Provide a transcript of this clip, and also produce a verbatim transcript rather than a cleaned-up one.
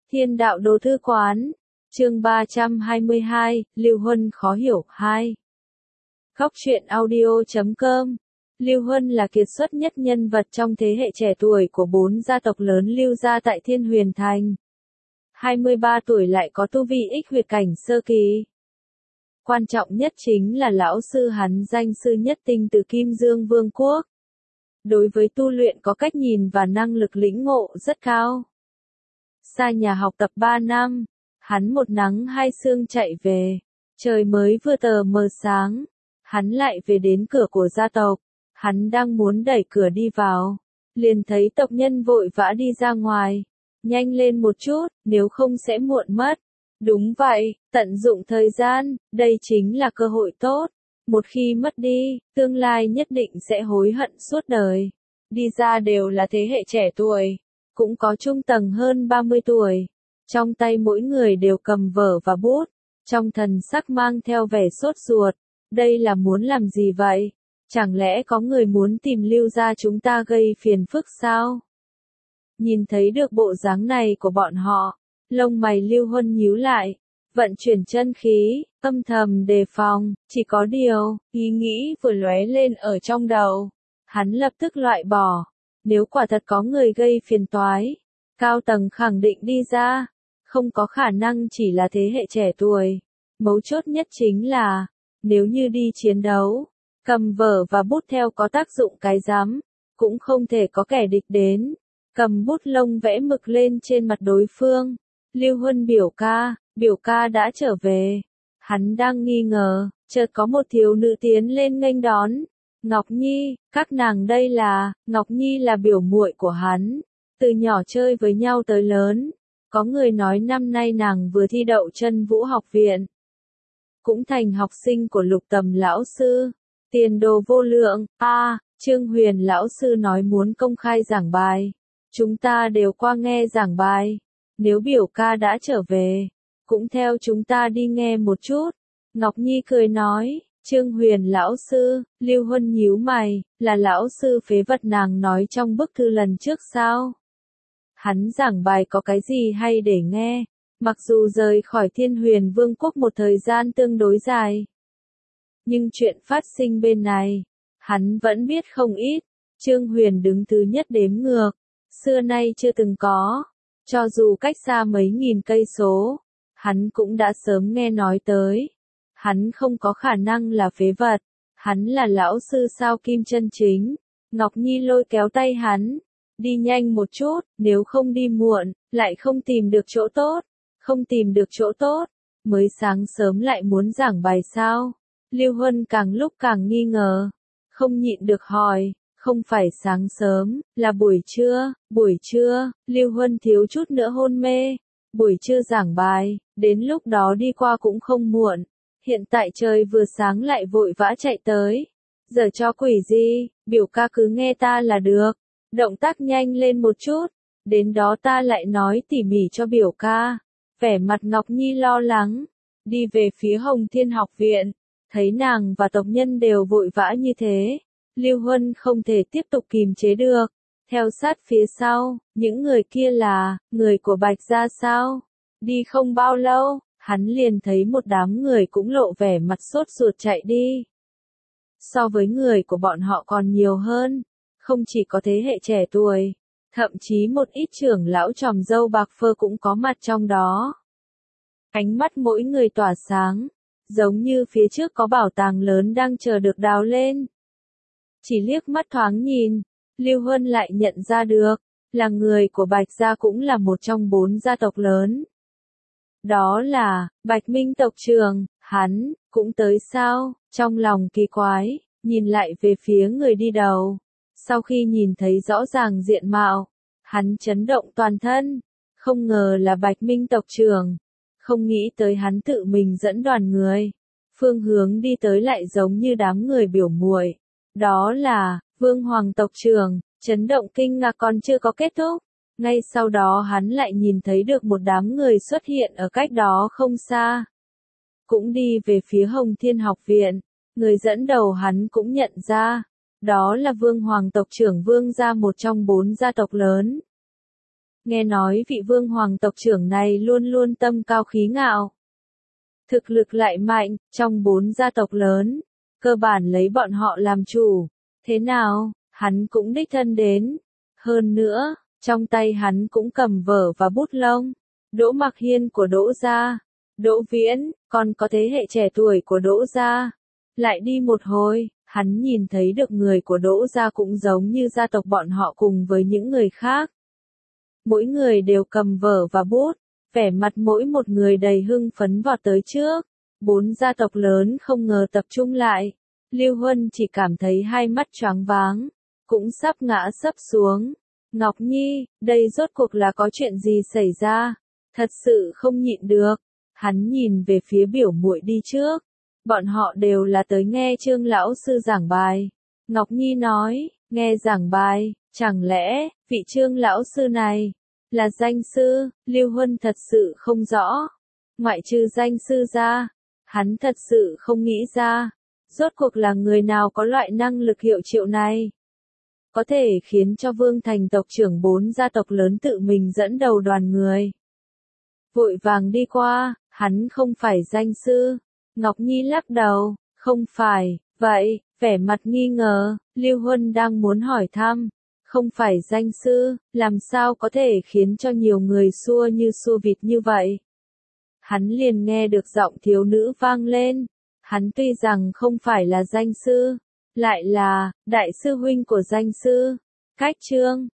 Thiên đạo đồ thư quán, chương ba trăm hai mươi hai, Lưu Huân khó hiểu, hai. Góc truyện audio chấm com. Lưu Huân là kiệt xuất nhất nhân vật trong thế hệ trẻ tuổi của bốn gia tộc lớn Lưu gia tại Thiên Huyền Thành. hai mươi ba tuổi lại có tu vi ích huyệt cảnh sơ kỳ. Quan trọng nhất chính là lão sư hắn danh sư nhất tinh từ Kim Dương Vương quốc. Đối với tu luyện có cách nhìn và năng lực lĩnh ngộ rất cao. Xa nhà học tập ba năm, hắn một nắng hai sương chạy về. Trời mới vừa tờ mờ sáng, hắn lại về đến cửa của gia tộc. Hắn đang muốn đẩy cửa đi vào, liền thấy tộc nhân vội vã đi ra ngoài. Nhanh lên một chút, nếu không sẽ muộn mất. Đúng vậy, tận dụng thời gian, đây chính là cơ hội tốt. Một khi mất đi, tương lai nhất định sẽ hối hận suốt đời. Đi ra đều là thế hệ trẻ tuổi, cũng có trung tầng hơn ba mươi tuổi. Trong tay mỗi người đều cầm vở và bút, trong thần sắc mang theo vẻ sốt ruột. Đây là muốn làm gì vậy? Chẳng lẽ có người muốn tìm Lưu gia chúng ta gây phiền phức sao? Nhìn thấy được bộ dáng này của bọn họ, lông mày Lưu Huân nhíu lại, vận chuyển chân khí, âm thầm đề phòng, chỉ có điều, ý nghĩ vừa lóe lên ở trong đầu. Hắn lập tức loại bỏ, nếu quả thật có người gây phiền toái, cao tầng khẳng định đi ra, không có khả năng chỉ là thế hệ trẻ tuổi. Mấu chốt nhất chính là, nếu như đi chiến đấu, cầm vở và bút theo có tác dụng cái rắm, cũng không thể có kẻ địch đến, cầm bút lông vẽ mực lên trên mặt đối phương. Lưu Huân biểu ca, biểu ca đã trở về. Hắn đang nghi ngờ, chợt có một thiếu nữ tiến lên nghênh đón. Ngọc Nhi, các nàng đây là, Ngọc Nhi là biểu muội của hắn, từ nhỏ chơi với nhau tới lớn. Có người nói năm nay nàng vừa thi đậu Chân Vũ học viện, cũng thành học sinh của Lục Tầm lão sư, tiền đồ vô lượng. A, à, Trương Huyền lão sư nói muốn công khai giảng bài, chúng ta đều qua nghe giảng bài. Nếu biểu ca đã trở về, cũng theo chúng ta đi nghe một chút. Ngọc Nhi cười nói. Trương Huyền lão sư, Lưu Huân nhíu mày, là lão sư phế vật nàng nói trong bức thư lần trước sao? Hắn giảng bài có cái gì hay để nghe, mặc dù rời khỏi Thiên Huyền Vương quốc một thời gian tương đối dài. Nhưng chuyện phát sinh bên này, hắn vẫn biết không ít. Trương Huyền đứng thứ nhất đếm ngược, xưa nay chưa từng có, cho dù cách xa mấy nghìn cây số, hắn cũng đã sớm nghe nói tới. Hắn không có khả năng là phế vật, hắn là lão sư sao kim chân chính. Ngọc Nhi lôi kéo tay hắn, đi nhanh một chút, nếu không đi muộn, lại không tìm được chỗ tốt, không tìm được chỗ tốt, mới sáng sớm lại muốn giảng bài sao? Lưu Huân càng lúc càng nghi ngờ, không nhịn được hỏi, không phải sáng sớm, là buổi trưa, buổi trưa, Lưu Huân thiếu chút nữa hôn mê, buổi trưa giảng bài, đến lúc đó đi qua cũng không muộn. Hiện tại trời vừa sáng lại vội vã chạy tới. Giờ cho quỷ gì, biểu ca cứ nghe ta là được. Động tác nhanh lên một chút. Đến đó ta lại nói tỉ mỉ cho biểu ca. Vẻ mặt Ngọc Nhi lo lắng. Đi về phía Hồng Thiên học viện. Thấy nàng và tộc nhân đều vội vã như thế. Lưu Huân không thể tiếp tục kìm chế được. Theo sát phía sau, những người kia là, người của Bạch gia sao? Đi không bao lâu. Hắn liền thấy một đám người cũng lộ vẻ mặt sốt ruột chạy đi. So với người của bọn họ còn nhiều hơn, không chỉ có thế hệ trẻ tuổi, thậm chí một ít trưởng lão tròm râu bạc phơ cũng có mặt trong đó. Ánh mắt mỗi người tỏa sáng, giống như phía trước có bảo tàng lớn đang chờ được đào lên. Chỉ liếc mắt thoáng nhìn, Lưu Huân lại nhận ra được, là người của Bạch gia cũng là một trong bốn gia tộc lớn. Đó là, Bạch Minh tộc trưởng, hắn, cũng tới sao? Trong lòng kỳ quái, nhìn lại về phía người đi đầu. Sau khi nhìn thấy rõ ràng diện mạo, hắn chấn động toàn thân. Không ngờ là Bạch Minh tộc trưởng. Không nghĩ tới hắn tự mình dẫn đoàn người. Phương hướng đi tới lại giống như đám người biểu muội. Đó là, Vương Hoàng tộc trưởng. Chấn động kinh ngạc còn chưa có kết thúc. Ngay sau đó hắn lại nhìn thấy được một đám người xuất hiện ở cách đó không xa. Cũng đi về phía Hồng Thiên học viện, người dẫn đầu hắn cũng nhận ra. Đó là Vương Hoàng tộc trưởng Vương gia một trong bốn gia tộc lớn. Nghe nói vị vương hoàng tộc trưởng này luôn luôn tâm cao khí ngạo. Thực lực lại mạnh, trong bốn gia tộc lớn, cơ bản lấy bọn họ làm chủ. Thế nào, hắn cũng đích thân đến. Hơn nữa, trong tay hắn cũng cầm vở và bút lông. Đỗ Mặc Hiên của Đỗ gia, Đỗ Viễn, còn có thế hệ trẻ tuổi của Đỗ gia. Lại đi một hồi, hắn nhìn thấy được người của Đỗ gia cũng giống như gia tộc bọn họ cùng với những người khác. Mỗi người đều cầm vở và bút, vẻ mặt mỗi một người đầy hưng phấn vọt tới trước. Bốn gia tộc lớn không ngờ tập trung lại. Lưu Huân chỉ cảm thấy hai mắt choáng váng, cũng sắp ngã sấp xuống. Ngọc Nhi, đây rốt cuộc là có chuyện gì xảy ra? Thật sự không nhịn được. Hắn nhìn về phía biểu muội đi trước. Bọn họ đều là tới nghe Trương lão sư giảng bài. Ngọc Nhi nói, nghe giảng bài, chẳng lẽ, vị Trương lão sư này, là danh sư? Lưu Huân thật sự không rõ. Ngoại trừ danh sư ra, hắn thật sự không nghĩ ra. Rốt cuộc là người nào có loại năng lực hiệu triệu này? Có thể khiến cho Vương Thành tộc trưởng bốn gia tộc lớn tự mình dẫn đầu đoàn người. Vội vàng đi qua, hắn không phải danh sư. Ngọc Nhi lắc đầu, không phải, vậy, vẻ mặt nghi ngờ, Lưu Huân đang muốn hỏi thăm. Không phải danh sư, làm sao có thể khiến cho nhiều người xua như xua vịt như vậy? Hắn liền nghe được giọng thiếu nữ vang lên. Hắn tuy rằng không phải là danh sư, lại là đại sư huynh của danh sư. Cách Trương,